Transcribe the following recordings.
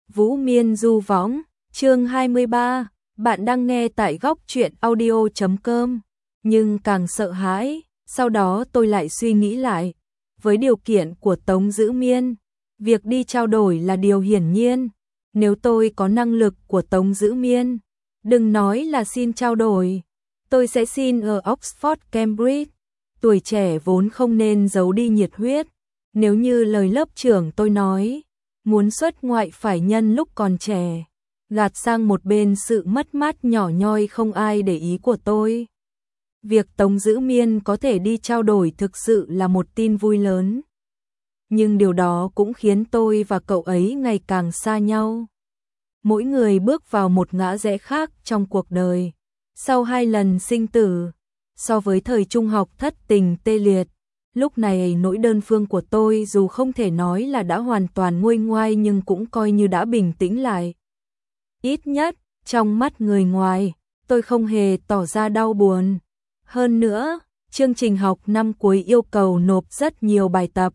Vũ Miên du võng, chương 23, bạn đang nghe tại góc truyện audio.com, nhưng càng sợ hãi, sau đó tôi lại suy nghĩ lại, với điều kiện của Tống Dữ Miên, việc đi trao đổi là điều hiển nhiên, nếu tôi có năng lực của Tống Dữ Miên, đừng nói là xin trao đổi, tôi sẽ xin ở Oxford Cambridge, tuổi trẻ vốn không nên giấu đi nhiệt huyết, nếu như lời lớp trưởng tôi nói, muốn xuất ngoại phải nhân lúc còn trẻ, gạt sang một bên sự mất mát nhỏ nhoi không ai để ý của tôi. Việc Tống Dữ Miên có thể đi trao đổi thực sự là một tin vui lớn. Nhưng điều đó cũng khiến tôi và cậu ấy ngày càng xa nhau. Mỗi người bước vào một ngã rẽ khác trong cuộc đời. Sau 2 lần sinh tử, so với thời trung học thất tình tê liệt, lúc này nỗi đơn phương của tôi dù không thể nói là đã hoàn toàn nguôi ngoai nhưng cũng coi như đã bình tĩnh lại. Ít nhất, trong mắt người ngoài, tôi không hề tỏ ra đau buồn. Hơn nữa, chương trình học năm cuối yêu cầu nộp rất nhiều bài tập.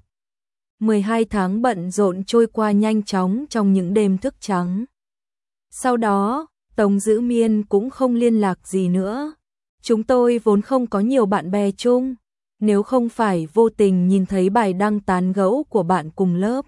12 tháng bận rộn trôi qua nhanh chóng trong những đêm thức trắng. Sau đó, Tống Dữ Miên cũng không liên lạc gì nữa. Chúng tôi vốn không có nhiều bạn bè chung, nếu không phải vô tình nhìn thấy bài đăng tán gẫu của bạn cùng lớp.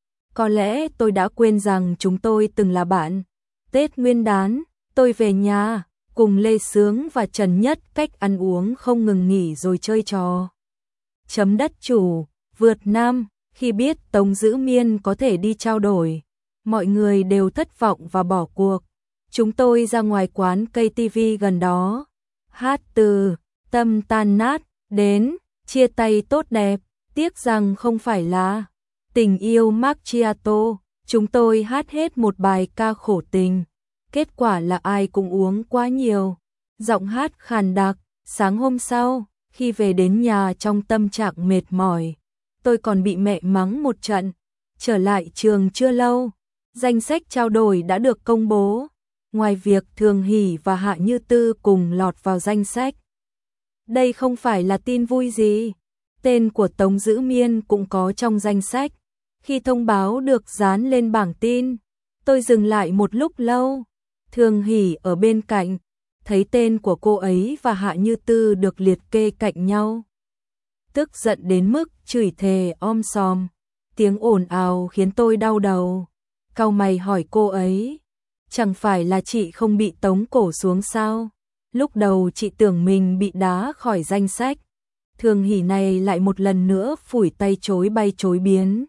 Có lẽ tôi đã quên rằng chúng tôi từng là bạn. Tết Nguyên đán, tôi về nhà, cùng Lê Sướng và Trần Nhất Cách ăn uống không ngừng nghỉ rồi chơi trò. Chấm đất chủ, vượt nam, khi biết Tống Dữ Miên có thể đi trao đổi, mọi người đều thất vọng và bỏ cuộc. Chúng tôi ra ngoài quán cây TV gần đó, hát từ tâm tan nát đến chia tay tốt đẹp, tiếc rằng không phải là tình yêu macchiato. Chúng tôi hát hết một bài ca khổ tình, kết quả là ai cũng uống quá nhiều, giọng hát khàn đặc. Sáng hôm sau, khi về đến nhà trong tâm trạng mệt mỏi, tôi còn bị mẹ mắng một trận. Trở lại trường chưa lâu, danh sách trao đổi đã được công bố. Ngoài việc Thường Hỷ và Hạ Như Tư cùng lọt vào danh sách, đây không phải là tin vui gì. Tên của Tống Dữ Miên cũng có trong danh sách. Khi thông báo được dán lên bảng tin, tôi dừng lại một lúc lâu. Thường Hỷ ở bên cạnh, thấy tên của cô ấy và Hạ Như Tư được liệt kê cạnh nhau, tức giận đến mức chửi thề om sòm. Tiếng ồn ào khiến tôi đau đầu. Cau mày hỏi cô ấy, chẳng phải là chị không bị tống cổ xuống sao? Lúc đầu chị tưởng mình bị đá khỏi danh sách. Thường Hỷ này lại một lần nữa phủi tay chối bay chối biến.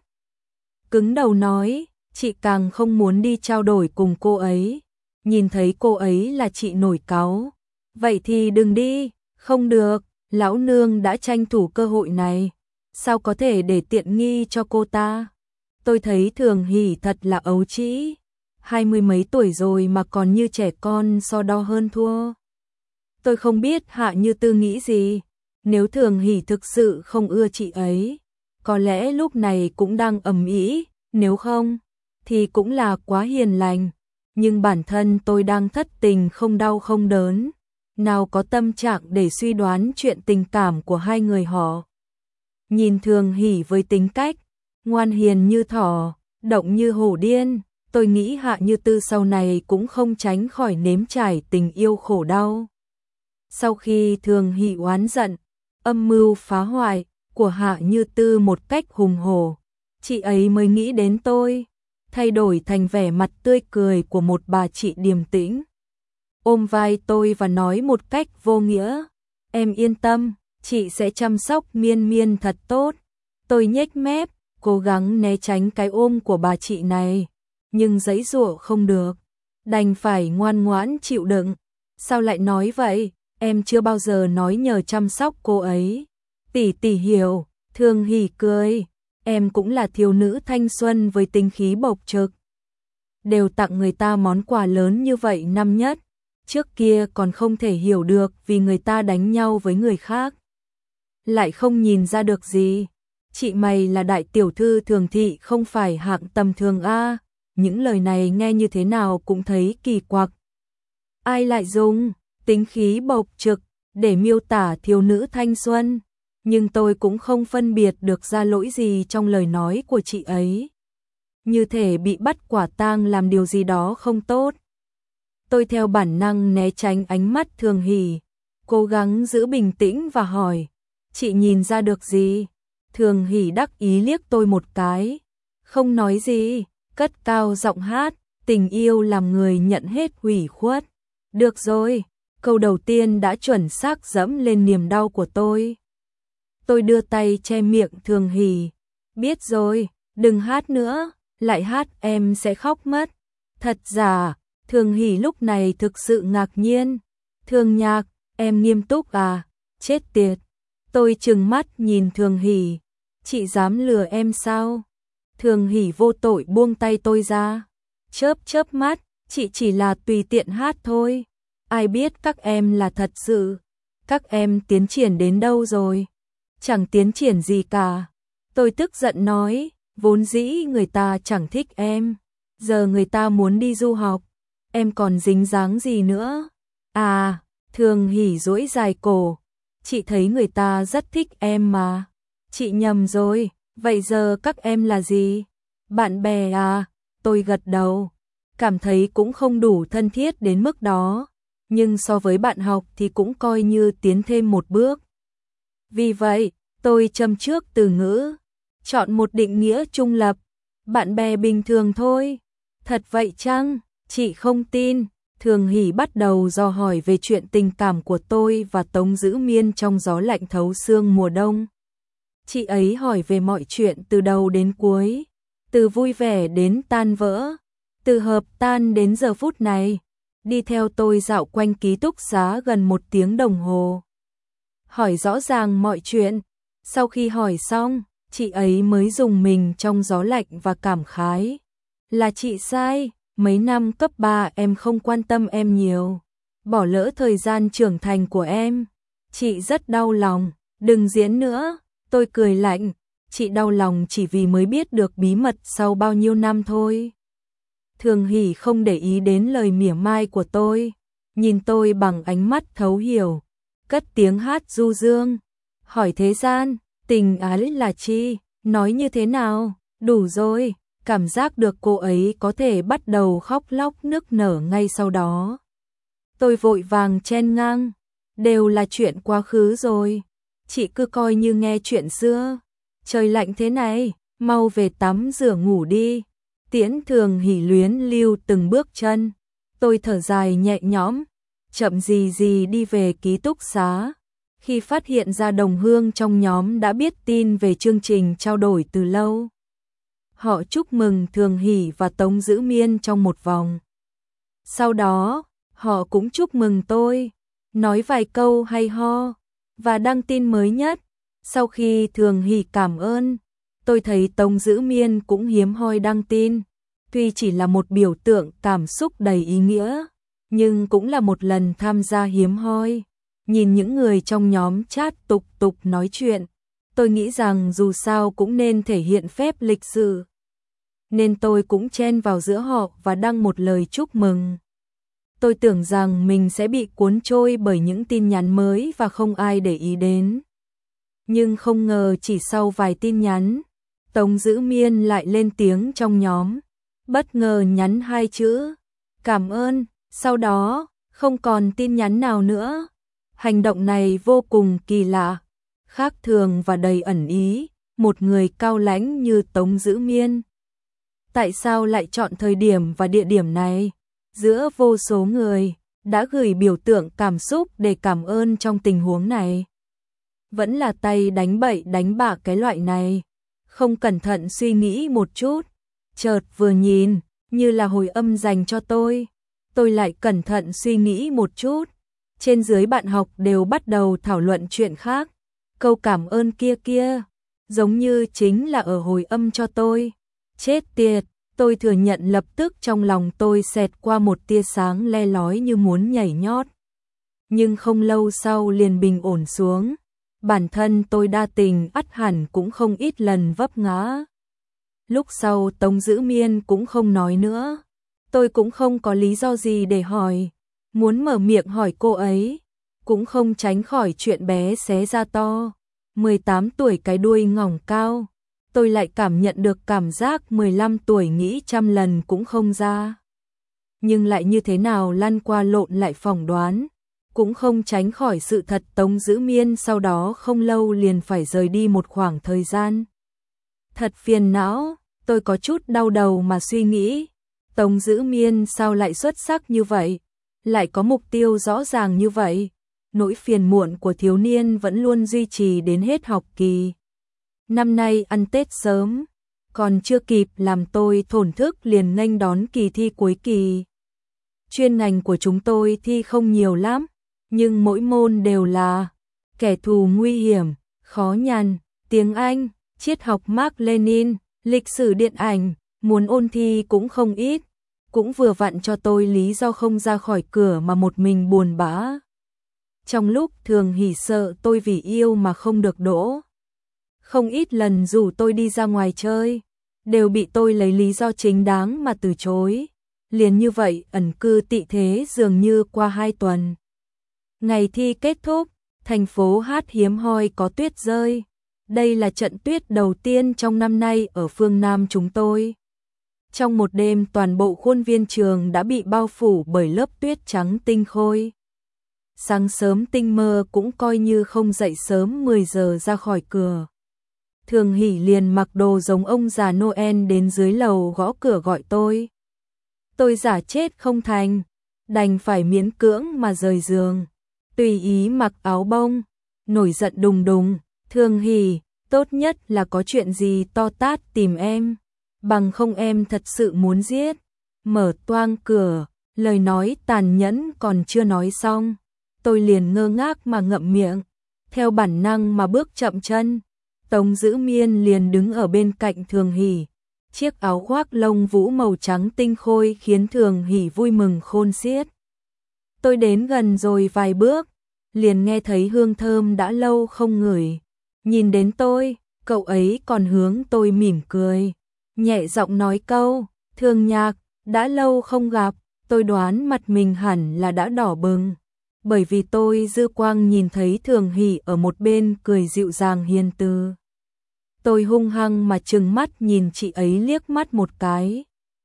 Cứng đầu nói, chị càng không muốn đi trao đổi cùng cô ấy. Nhìn thấy cô ấy là chị nổi cáu. Vậy thì đừng đi. Không được, lão nương đã tranh thủ cơ hội này, sao có thể để tiện nghi cho cô ta? Tôi thấy Thường Hỷ thật là ấu trĩ, 20 mấy tuổi rồi mà còn như trẻ con so đo hơn thua. Tôi không biết Hạ Như Tư nghĩ gì, nếu Thường Hỷ thực sự không ưa chị ấy, có lẽ lúc này cũng đang ầm ĩ, nếu không thì cũng là quá hiền lành, nhưng bản thân tôi đang thất tình không đau không đớn, nào có tâm trạng để suy đoán chuyện tình cảm của hai người họ. Nhìn Thường Hỷ với tính cách ngoan hiền như thỏ, động như hổ điên, tôi nghĩ Hạ Như Tư sau này cũng không tránh khỏi nếm trải tình yêu khổ đau. Sau khi Thường Hỷ oán giận, âm mưu phá hoại của Hạ Như Tư một cách hùng hổ, chị ấy mới nghĩ đến tôi, thay đổi thành vẻ mặt tươi cười của một bà chị điềm tĩnh. Ôm vai tôi và nói một cách vô nghĩa, em yên tâm, chị sẽ chăm sóc Miên Miên thật tốt. Tôi nhếch mép, cố gắng né tránh cái ôm của bà chị này, nhưng giãy giụa không được, đành phải ngoan ngoãn chịu đựng. Sao lại nói vậy? Em chưa bao giờ nói nhờ chăm sóc cô ấy. Tỷ tỷ hiểu. Thường Hỷ cười, em cũng là thiếu nữ thanh xuân với tính khí bộc trực. Đều tặng người ta món quà lớn như vậy năm nhất, trước kia còn không thể hiểu được vì người ta đánh nhau với người khác. Lại không nhìn ra được gì. Chị mày là đại tiểu thư Thường thị không phải hạng tầm thường a. Những lời này nghe như thế nào cũng thấy kỳ quặc. Ai lại dùng tính khí bộc trực để miêu tả thiếu nữ thanh xuân? Nhưng tôi cũng không phân biệt được ra lỗi gì trong lời nói của chị ấy. như thể bị bắt quả tang làm điều gì đó không tốt. Tôi theo bản năng né tránh ánh mắt Thường Hỷ, cố gắng giữ bình tĩnh và hỏi, chị nhìn ra được gì? Thường Hỷ đắc ý liếc tôi một cái, không nói gì, cất cao giọng hát, tình yêu làm người nhận hết ủy khuất. Được rồi, câu đầu tiên đã chuẩn xác dẫm lên niềm đau của tôi. Tôi đưa tay che miệng Thường Hỷ, biết rồi, đừng hát nữa, lại hát em sẽ khóc mất. Thật giả, Thường Hỷ lúc này thực sự ngạc nhiên. Thường Nhạc, em nghiêm túc à? Chết tiệt. Tôi trừng mắt nhìn Thường Hỷ, chị dám lừa em sao? Thường Hỷ vô tội buông tay tôi ra, chớp chớp mắt, chị chỉ là tùy tiện hát thôi. Ai biết các em là thật sự. Các em tiến triển đến đâu rồi? Chẳng tiến triển gì cả. Tôi tức giận nói, vốn dĩ người ta chẳng thích em, giờ người ta muốn đi du học, em còn dính dáng gì nữa? À, Thường Hỷ duỗi dài cổ, chị thấy người ta rất thích em mà. Chị nhầm rồi, vậy giờ các em là gì? Bạn bè à? Tôi gật đầu, cảm thấy cũng không đủ thân thiết đến mức đó, nhưng so với bạn học thì cũng coi như tiến thêm một bước. Vì vậy, tôi châm trước từ ngữ, chọn một định nghĩa trung lập, bạn bè bình thường thôi. Thật vậy chăng? Chị không tin. Thường Hỷ bắt đầu dò hỏi về chuyện tình cảm của tôi và Tống Dữ Miên trong gió lạnh thấu xương mùa đông. Chị ấy hỏi về mọi chuyện từ đầu đến cuối, từ vui vẻ đến tan vỡ, từ hợp tan đến giờ phút này. Đi theo tôi dạo quanh ký túc xá gần 1 tiếng đồng hồ, hỏi rõ ràng mọi chuyện. Sau khi hỏi xong, chị ấy mới rùng mình trong gió lạnh và cảm khái. Là chị sai, mấy năm cấp 3 em không quan tâm em nhiều, bỏ lỡ thời gian trưởng thành của em. Chị rất đau lòng, đừng diễn nữa. Tôi cười lạnh, chị đau lòng chỉ vì mới biết được bí mật sau bao nhiêu năm thôi. Thường Hỷ không để ý đến lời mỉa mai của tôi, nhìn tôi bằng ánh mắt thấu hiểu, cất tiếng hát du dương, hỏi thế gian, tình ái là chi, nói như thế nào? Đủ rồi. Cảm giác được cô ấy có thể bắt đầu khóc lóc nức nở ngay sau đó. Tôi vội vàng chen ngang, đều là chuyện quá khứ rồi, chị cứ coi như nghe chuyện xưa. Trời lạnh thế này, mau về tắm rửa ngủ đi. Tiễn Thường Hỷ luyến lưu từng bước chân. Tôi thở dài nhẹ nhõm, chậm gì gì đi về ký túc xá. Khi phát hiện ra đồng hương trong nhóm đã biết tin về chương trình trao đổi từ lâu. Họ chúc mừng Thường Hỷ và Tống Dữ Miên trong một vòng. Sau đó, họ cũng chúc mừng tôi, nói vài câu hay ho, và đăng tin mới nhất. Sau khi Thường Hỷ cảm ơn, tôi thấy Tống Dữ Miên cũng hiếm hoi đăng tin. Tuy chỉ là một biểu tượng cảm xúc đầy ý nghĩa, nhưng cũng là một lần tham gia hiếm hoi. Nhìn những người trong nhóm chat tục tục nói chuyện, tôi nghĩ rằng dù sao cũng nên thể hiện phép lịch sự. Nên tôi cũng chen vào giữa họ và đăng một lời chúc mừng. Tôi tưởng rằng mình sẽ bị cuốn trôi bởi những tin nhắn mới và không ai để ý đến. Nhưng không ngờ chỉ sau vài tin nhắn, Tống Dữ Miên lại lên tiếng trong nhóm, bất ngờ nhắn 2 chữ, cảm ơn, sau đó, không còn tin nhắn nào nữa. Hành động này vô cùng kỳ lạ, khác thường và đầy ẩn ý, một người cao lãnh như Tống Dữ Miên. Tại sao lại chọn thời điểm và địa điểm này, giữa vô số người, đã gửi biểu tượng cảm xúc để cảm ơn trong tình huống này? Vẫn là tay đánh bậy đánh bạ cái loại này, không cẩn thận suy nghĩ một chút, chợt vừa nhìn, như là hồi âm dành cho tôi lại cẩn thận suy nghĩ một chút. Trên dưới bạn học đều bắt đầu thảo luận chuyện khác, câu cảm ơn kia, giống như chính là ở hồi âm cho tôi. Chết tiệt, tôi thừa nhận lập tức trong lòng tôi xẹt qua một tia sáng le lói như muốn nhảy nhót. Nhưng không lâu sau liền bình ổn xuống, bản thân tôi đa tình ắt hẳn cũng không ít lần vấp ngã. Lúc sau Tống Dữ Miên cũng không nói nữa, tôi cũng không có lý do gì để hỏi, muốn mở miệng hỏi cô ấy, cũng không tránh khỏi chuyện bé xé ra to. 18 tuổi cái đuôi ngỏng cao, tôi lại cảm nhận được cảm giác 15 tuổi nghĩ trăm lần cũng không ra. Nhưng lại như thế nào lăn qua lộn lại phỏng đoán, cũng không tránh khỏi sự thật Tống Dữ Miên sau đó không lâu liền phải rời đi một khoảng thời gian. Thật phiền não, tôi có chút đau đầu mà suy nghĩ, Tống Dữ Miên sao lại xuất sắc như vậy, lại có mục tiêu rõ ràng như vậy. Nỗi phiền muộn của thiếu niên vẫn luôn duy trì đến hết học kỳ. Năm nay ăn Tết sớm, còn chưa kịp làm tôi thổn thức liền nghênh đón kỳ thi cuối kỳ. Chuyên ngành của chúng tôi thi không nhiều lắm, nhưng mỗi môn đều là kẻ thù nguy hiểm, khó nhằn, tiếng Anh, triết học Mác Lênin, lịch sử điện ảnh, muốn ôn thi cũng không ít, cũng vừa vặn cho tôi lý do không ra khỏi cửa mà một mình buồn bã. Trong lúc Thường Hỷ sợ tôi vì yêu mà không được đỗ, không ít lần rủ tôi đi ra ngoài chơi, đều bị tôi lấy lý do chính đáng mà từ chối. Liền như vậy ẩn cư tị thế dường như qua 2 tuần. Ngày thi kết thúc, thành phố Hát hiếm hoi có tuyết rơi. Đây là trận tuyết đầu tiên trong năm nay ở phương Nam chúng tôi. Trong một đêm toàn bộ khuôn viên trường đã bị bao phủ bởi lớp tuyết trắng tinh khôi. Sáng sớm tinh mơ cũng coi như không dậy sớm 10 giờ ra khỏi cửa. Thường Hỷ liền mặc đồ giống ông già Noel đến dưới lầu gõ cửa gọi tôi. Tôi giả chết không thành, đành phải miễn cưỡng mà rời giường, tùy ý mặc áo bông, nổi giận đùng đùng, Thường Hỷ, tốt nhất là có chuyện gì to tát tìm em, bằng không em thật sự muốn giết. Mở toang cửa, lời nói tàn nhẫn còn chưa nói xong, tôi liền ngơ ngác mà ngậm miệng, theo bản năng mà bước chậm chân. Tống Dữ Miên liền đứng ở bên cạnh Thường Hỷ. Chiếc áo khoác lông vũ màu trắng tinh khôi khiến Thường Hỷ vui mừng khôn xiết. Tôi đến gần rồi vài bước, liền nghe thấy hương thơm đã lâu không ngửi. Nhìn đến tôi, cậu ấy còn hướng tôi mỉm cười, nhẹ giọng nói câu, Thường Nhạc, đã lâu không gặp. Tôi đoán mặt mình hẳn là đã đỏ bừng, bởi vì tôi dư quang nhìn thấy Thường Hỷ ở một bên cười dịu dàng hiền từ. Tôi hung hăng mà trừng mắt nhìn chị ấy liếc mắt một cái.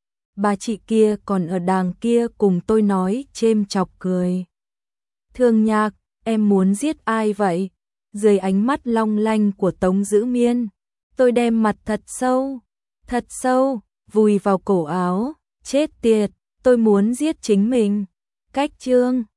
Bà chị kia còn ở đàng kia cùng tôi nói chêm chọc cười. Thường Nhạc, em muốn giết ai vậy? Dưới ánh mắt long lanh của Tống Dữ Miên, tôi đem mặt thật sâu, vùi vào cổ áo. Chết tiệt, tôi muốn giết chính mình. Cách chương